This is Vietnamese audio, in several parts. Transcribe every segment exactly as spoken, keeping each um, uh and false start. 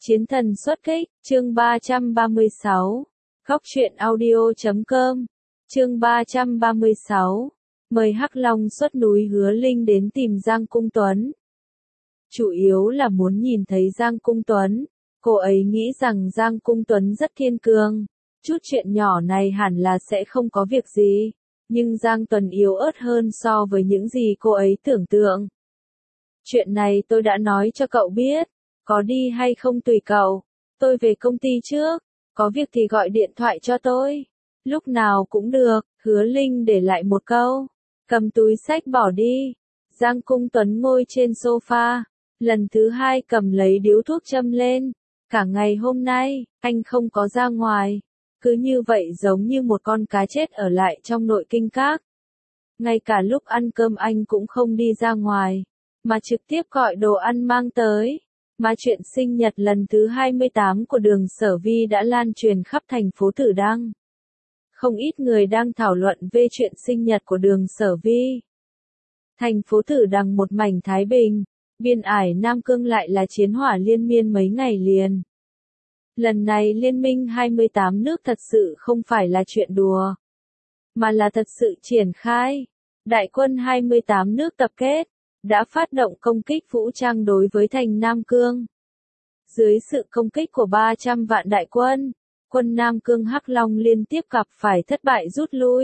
Chiến thần xuất kích, chương ba trăm ba mươi sáu. Góc truyện audio chấm com. Chương ba trăm ba mươi sáu. Mời Hắc Long xuất núi Hứa Linh đến tìm Giang Cung Tuấn. Chủ yếu là muốn nhìn thấy Giang Cung Tuấn. Cô ấy nghĩ rằng Giang Cung Tuấn rất kiên cường. Chút chuyện nhỏ này hẳn là sẽ không có việc gì. Nhưng Giang Tuấn yếu ớt hơn so với những gì cô ấy tưởng tượng. Chuyện này tôi đã nói cho cậu biết. Có đi hay không tùy cậu. Tôi về công ty trước. Có việc thì gọi điện thoại cho tôi. Lúc nào cũng được. Hứa Linh để lại một câu. Cầm túi xách bỏ đi. Giang Cung Tuấn ngồi trên sofa. Lần thứ hai cầm lấy điếu thuốc châm lên. Cả ngày hôm nay, anh không có ra ngoài. Cứ như vậy giống như một con cá chết ở lại trong nội kinh các. Ngay cả lúc ăn cơm anh cũng không đi ra ngoài. Mà trực tiếp gọi đồ ăn mang tới. Mà chuyện sinh nhật lần thứ hai mươi tám của Đường Sở Vi đã lan truyền khắp thành phố Tử Đăng. Không ít người đang thảo luận về chuyện sinh nhật của Đường Sở Vi. Thành phố Tử Đăng một mảnh thái bình, biên ải Nam Cương lại là chiến hỏa liên miên mấy ngày liền. Lần này Liên minh hai mươi tám nước thật sự không phải là chuyện đùa, mà là thật sự triển khai. Đại quân hai mươi tám nước tập kết, đã phát động công kích vũ trang đối với thành Nam Cương. Dưới sự công kích của ba trăm vạn đại quân, quân Nam Cương Hắc Long liên tiếp gặp phải thất bại rút lui.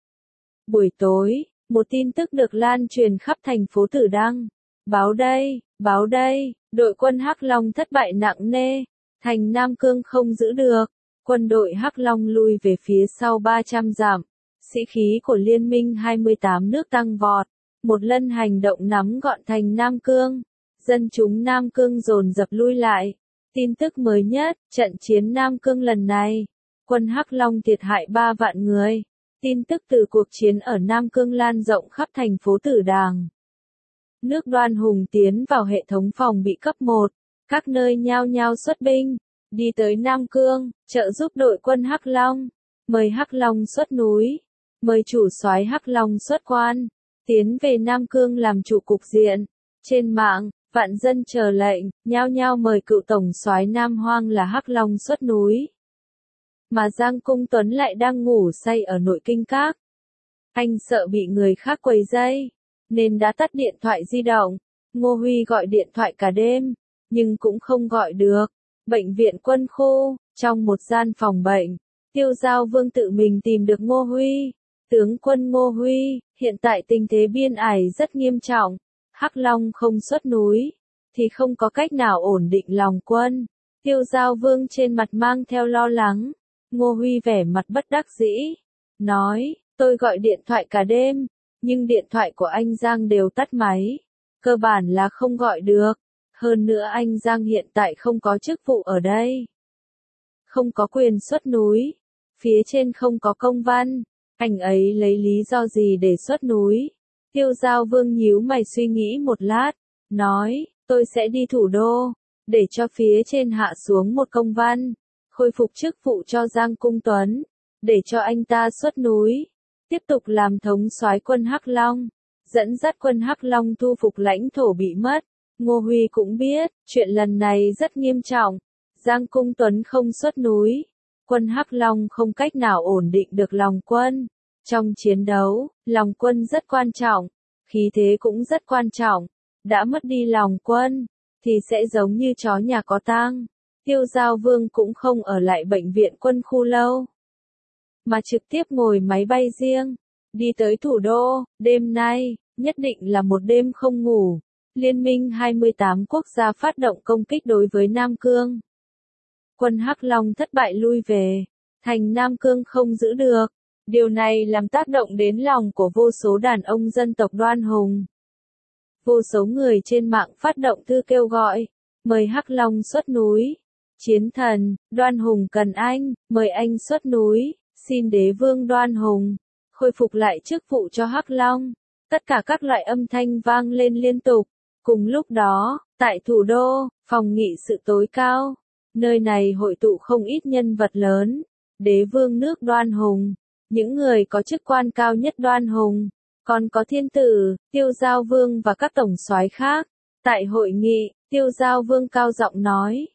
Buổi tối, một tin tức được lan truyền khắp thành phố Tử Đăng. Báo đây, báo đây, đội quân Hắc Long thất bại nặng nề, thành Nam Cương không giữ được, quân đội Hắc Long lui về phía sau ba trăm dặm, sĩ khí của Liên minh hai mươi tám nước tăng vọt. Một lần hành động nắm gọn thành Nam Cương, dân chúng Nam Cương dồn dập lui lại. Tin tức mới nhất, trận chiến Nam Cương lần này, quân Hắc Long thiệt hại ba vạn người. Tin tức từ cuộc chiến ở Nam Cương lan rộng khắp thành phố Tử Đàng. Nước Đoan Hùng tiến vào hệ thống phòng bị cấp một, các nơi nhao nhao xuất binh, đi tới Nam Cương, trợ giúp đội quân Hắc Long, mời Hắc Long xuất núi, mời chủ soái Hắc Long xuất quan. Tiến về Nam Cương làm chủ cục diện. Trên mạng, vạn dân chờ lệnh, nhao nhao mời cựu tổng soái Nam Hoang là Hắc Long xuất núi. Mà Giang Cung Tuấn lại đang ngủ say ở nội kinh các. Anh sợ bị người khác quấy rầy, nên đã tắt điện thoại di động. Ngô Huy gọi điện thoại cả đêm, nhưng cũng không gọi được. Bệnh viện Quân khu, trong một gian phòng bệnh, Tiêu Giao Vương tự mình tìm được Ngô Huy. Tướng quân Ngô Huy, hiện tại tình thế biên ải rất nghiêm trọng. Hắc Long không xuất núi, thì không có cách nào ổn định lòng quân. Tiêu Giao Vương trên mặt mang theo lo lắng. Ngô Huy vẻ mặt bất đắc dĩ. Nói, tôi gọi điện thoại cả đêm, nhưng điện thoại của anh Giang đều tắt máy. Cơ bản là không gọi được. Hơn nữa anh Giang hiện tại không có chức vụ ở đây. Không có quyền xuất núi. Phía trên không có công văn. Anh ấy lấy lý do gì để xuất núi? Tiêu Giao Vương nhíu mày suy nghĩ một lát, nói, tôi sẽ đi thủ đô, để cho phía trên hạ xuống một công văn, khôi phục chức vụ cho Giang Cung Tuấn, để cho anh ta xuất núi, tiếp tục làm thống soái quân Hắc Long, dẫn dắt quân Hắc Long thu phục lãnh thổ bị mất. Ngô Huy cũng biết, chuyện lần này rất nghiêm trọng, Giang Cung Tuấn không xuất núi. Quân Hắc Long không cách nào ổn định được lòng quân. Trong chiến đấu, lòng quân rất quan trọng, khí thế cũng rất quan trọng. Đã mất đi lòng quân, thì sẽ giống như chó nhà có tang. Tiêu Giao Vương cũng không ở lại bệnh viện Quân khu lâu, mà trực tiếp ngồi máy bay riêng, đi tới thủ đô. Đêm nay, nhất định là một đêm không ngủ. Liên minh hai mươi tám quốc gia phát động công kích đối với Nam Cương. Quân Hắc Long thất bại lui về, thành Nam Cương không giữ được. Điều này làm tác động đến lòng của vô số đàn ông dân tộc Đoan Hùng. Vô số người trên mạng phát động thư kêu gọi, mời Hắc Long xuất núi. Chiến thần, Đoan Hùng cần anh, mời anh xuất núi, xin đế vương Đoan Hùng, khôi phục lại chức vụ cho Hắc Long. Tất cả các loại âm thanh vang lên liên tục. Cùng lúc đó, tại thủ đô, phòng nghị sự tối cao. Nơi này hội tụ không ít nhân vật lớn, đế vương nước Đoan Hùng, những người có chức quan cao nhất Đoan Hùng, còn có thiên tử, Tiêu Giao Vương và các tổng soái khác. Tại hội nghị, Tiêu Giao Vương cao giọng nói,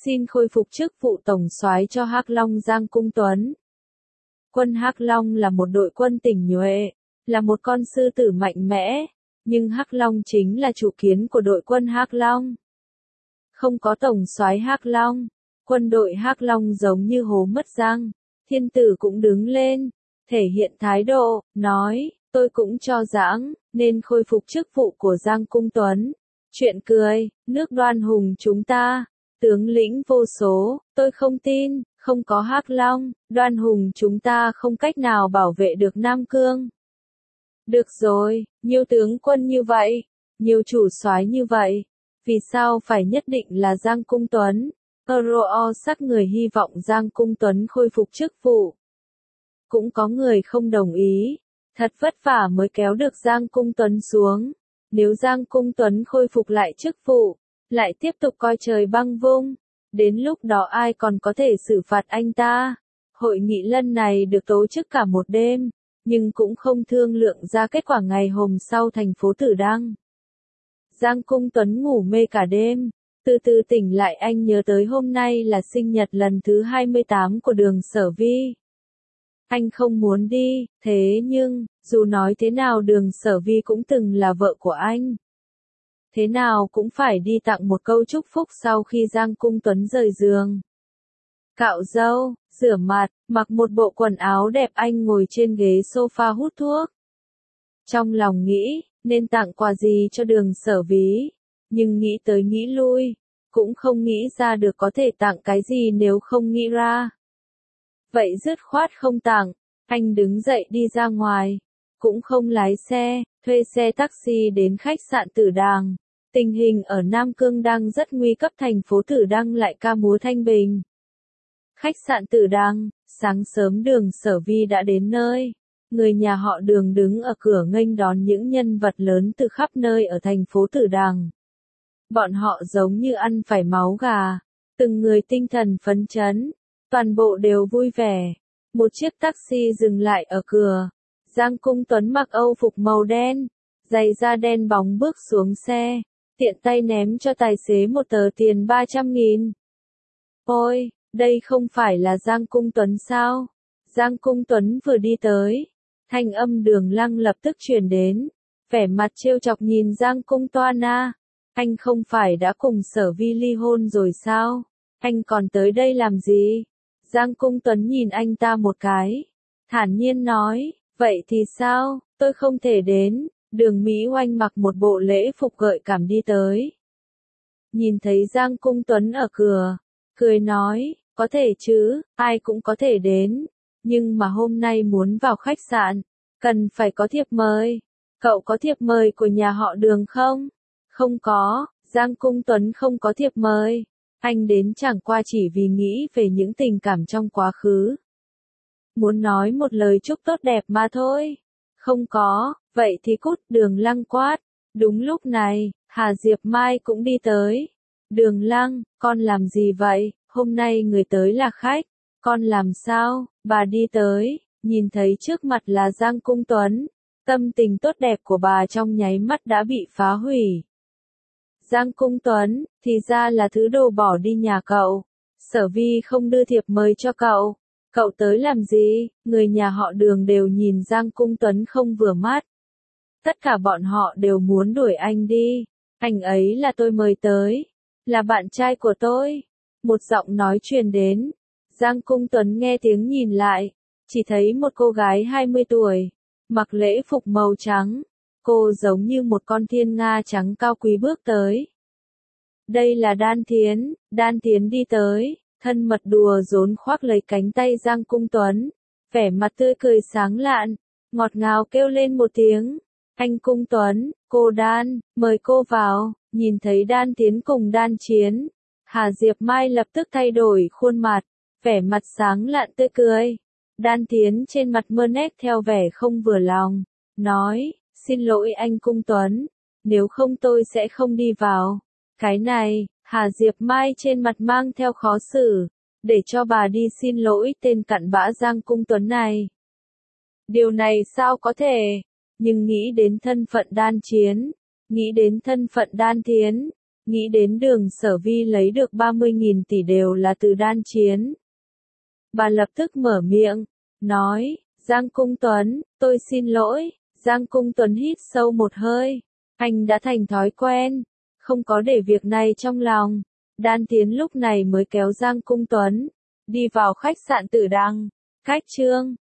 xin khôi phục chức vụ tổng soái cho Hắc Long Giang Cung Tuấn. Quân Hắc Long là một đội quân tinh nhuệ, là một con sư tử mạnh mẽ, nhưng Hắc Long chính là chủ kiến của đội quân Hắc Long. Không có tổng soái Hắc Long, quân đội Hắc Long giống như hố mất răng. Thiên tử cũng đứng lên, thể hiện thái độ, nói, tôi cũng cho rằng nên khôi phục chức vụ của Giang Cung Tuấn. Chuyện cười, nước Đoan Hùng chúng ta, tướng lĩnh vô số, tôi không tin, không có Hắc Long, Đoan Hùng chúng ta không cách nào bảo vệ được Nam Cương. Được rồi, nhiều tướng quân như vậy, nhiều chủ soái như vậy, vì sao phải nhất định là Giang Cung Tuấn? Euro sắc người hy vọng Giang Cung Tuấn khôi phục chức vụ. Cũng có người không đồng ý, thật vất vả mới kéo được Giang Cung Tuấn xuống. Nếu Giang Cung Tuấn khôi phục lại chức vụ, lại tiếp tục coi trời băng vung, đến lúc đó ai còn có thể xử phạt anh ta? Hội nghị lần này được tổ chức cả một đêm, nhưng cũng không thương lượng ra kết quả ngày hôm sau thành phố Tử Đăng. Giang Cung Tuấn ngủ mê cả đêm, từ từ tỉnh lại anh nhớ tới hôm nay là sinh nhật lần thứ hai mươi tám của Đường Sở Vi. Anh không muốn đi, thế nhưng, dù nói thế nào Đường Sở Vi cũng từng là vợ của anh. Thế nào cũng phải đi tặng một câu chúc phúc sau khi Giang Cung Tuấn rời giường. Cạo râu, rửa mặt, mặc một bộ quần áo đẹp anh ngồi trên ghế sofa hút thuốc. Trong lòng nghĩ, nên tặng quà gì cho Đường Sở Vi, nhưng nghĩ tới nghĩ lui, cũng không nghĩ ra được có thể tặng cái gì nếu không nghĩ ra. Vậy dứt khoát không tặng, anh đứng dậy đi ra ngoài, cũng không lái xe, thuê xe taxi đến khách sạn Tử Đàng. Tình hình ở Nam Cương đang rất nguy cấp, thành phố Tử Đăng lại ca múa thanh bình. Khách sạn Tử Đăng, sáng sớm Đường Sở Vi đã đến nơi. Người nhà họ Đường đứng ở cửa nghênh đón những nhân vật lớn từ khắp nơi ở thành phố Tử Đằng. Bọn họ giống như ăn phải máu gà, từng người tinh thần phấn chấn, toàn bộ đều vui vẻ. Một chiếc taxi dừng lại ở cửa. Giang Cung Tuấn mặc âu phục màu đen, giày da đen bóng bước xuống xe, tiện tay ném cho tài xế một tờ tiền ba trăm nghìn. Ôi, đây không phải là Giang Cung Tuấn sao? Giang Cung Tuấn vừa đi tới, thanh âm Đường Lăng lập tức truyền đến, vẻ mặt trêu chọc nhìn Giang Cung Toan a, anh không phải đã cùng Sở Vi ly hôn rồi sao? Anh còn tới đây làm gì? Giang Cung Tuấn nhìn anh ta một cái, thản nhiên nói, vậy thì sao, tôi không thể đến. Đường Mỹ Oanh mặc một bộ lễ phục gợi cảm đi tới. Nhìn thấy Giang Cung Tuấn ở cửa, cười nói, có thể chứ, ai cũng có thể đến, nhưng mà hôm nay muốn vào khách sạn, cần phải có thiệp mời. Cậu có thiệp mời của nhà họ Đường không? Không có, Giang Cung Tuấn không có thiệp mời. Anh đến chẳng qua chỉ vì nghĩ về những tình cảm trong quá khứ. Muốn nói một lời chúc tốt đẹp mà thôi. Không có, vậy thì cút. Đường Lăng quát. Đúng lúc này, Hà Diệp Mai cũng đi tới. Đường Lăng, con làm gì vậy? Hôm nay người tới là khách. Con làm sao? Bà đi tới, nhìn thấy trước mặt là Giang Cung Tuấn. Tâm tình tốt đẹp của bà trong nháy mắt đã bị phá hủy. Giang Cung Tuấn, thì ra là thứ đồ bỏ đi nhà cậu. Sở Vi không đưa thiệp mời cho cậu. Cậu tới làm gì? Người nhà họ Đường đều nhìn Giang Cung Tuấn không vừa mắt. Tất cả bọn họ đều muốn đuổi anh đi. Anh ấy là tôi mời tới. Là bạn trai của tôi. Một giọng nói truyền đến. Giang Cung Tuấn nghe tiếng nhìn lại. Chỉ thấy một cô gái hai mươi tuổi. Mặc lễ phục màu trắng. Cô giống như một con thiên nga trắng cao quý bước tới. Đây là Đan Thiến. Đan Thiến đi tới. Thân mật đùa giỡn khoác lấy cánh tay Giang Cung Tuấn. Vẻ mặt tươi cười sáng lạn. Ngọt ngào kêu lên một tiếng. Anh Cung Tuấn, cô Đan, mời cô vào. Nhìn thấy Đan Thiến cùng Đan Chiến. Hà Diệp Mai lập tức thay đổi khuôn mặt. Vẻ mặt sáng lạn tươi cười. Đan Thiến trên mặt mơ nét theo vẻ không vừa lòng. Nói, xin lỗi anh Cung Tuấn. Nếu không tôi sẽ không đi vào. Cái này, Hà Diệp Mai trên mặt mang theo khó xử. Để cho bà đi xin lỗi tên cặn bã Giang Cung Tuấn này. Điều này sao có thể? Nhưng nghĩ đến thân phận Đan Chiến. Nghĩ đến thân phận Đan Thiến. nghĩ đến Đường Sở Vi lấy được ba mươi nghìn tỷ đều là từ đan chiến. Bà lập tức mở miệng, nói, Giang Cung Tuấn, tôi xin lỗi. Giang Cung Tuấn hít sâu một hơi, anh đã thành thói quen, không có để việc này trong lòng. Đan Tiến lúc này mới kéo Giang Cung Tuấn, đi vào khách sạn Tử Đằng. Khách trương,